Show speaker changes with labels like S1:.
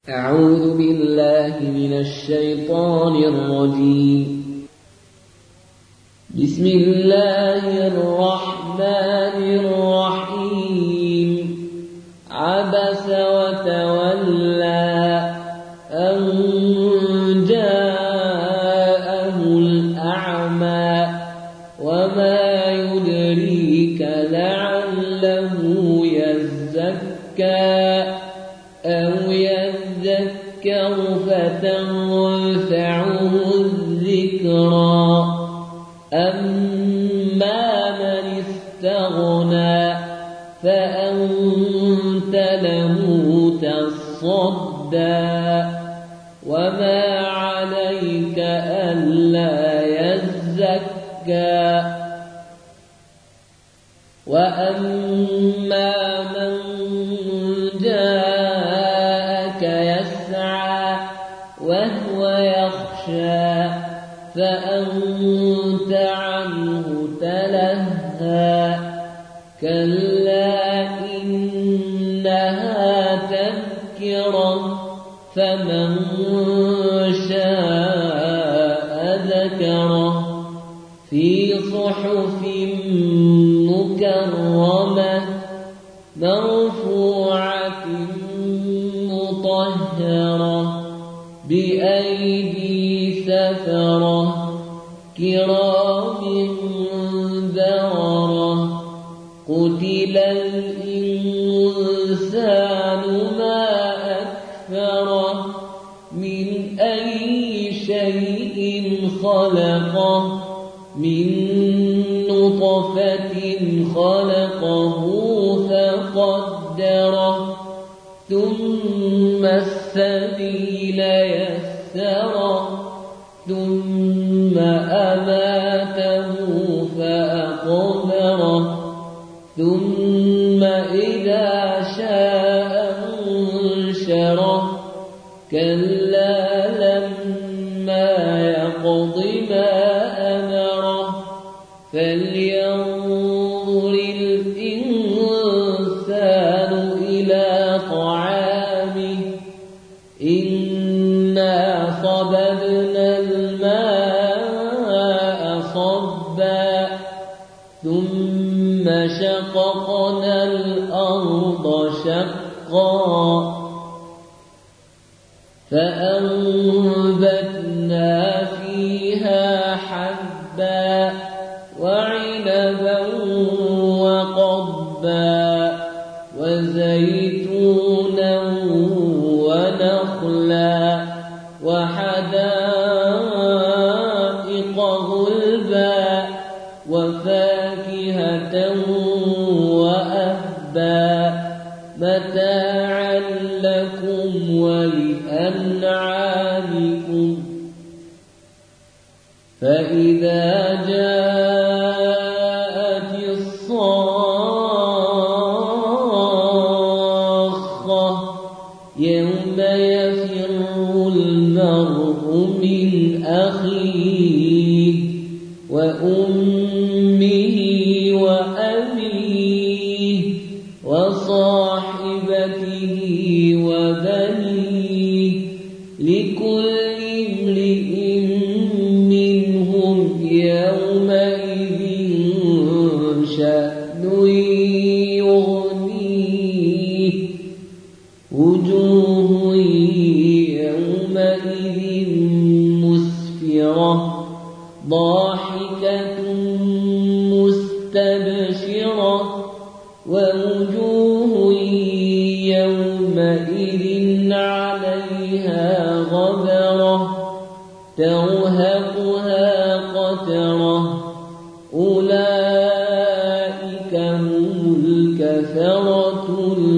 S1: أعوذ بالله من الشيطان الرجيم. بسم الله الرحمن الرحيم. عبس وتولى أن جاءه الأعمى وما يدريك لعله يزكى أو يذكر فتنفعه الذكرى. أما من استغنى فأنت له تصدى وما عليك ألا يزكى. وأما من جاءك يسعى وهو يخشى فأنت عنه تلهى. كلا إنها تذكرة فمن شاء ذكره في صحف مكرمة مرفوعة مطهرة بأيدي سفرة كرام بررة. قتل الإنسان ما أكفره من أي شيء خلقه من نطفة خلقه فقدره ثم السبيل يسره ثم أماته فأقبره ثم إذا شاء أنشره. كلا لما يقض ما أمره فلينظر الإنسان إلى طعامه. إنا صببنا الماء صبا ثم شققنا الأرض شقا فأنبتنا فيها حبا وعنبا وقضبا وزيتونا ونخلا وحدائق غلبا وفاكهة وأبا متاعا لكم ولأنعامكم. فإذا جاءت الصاخة يوم يفر المرء من أخيه وأمه وأبيه وصاحبته وبنيه لكل امرئ منهم يومئذ شأن يغنيه. وجوه يومئذ مسفرة ضاحكة مستبشرة ووجوه يومئذ عليها غبرة ترهقها قترة. أولئك هم الكفرة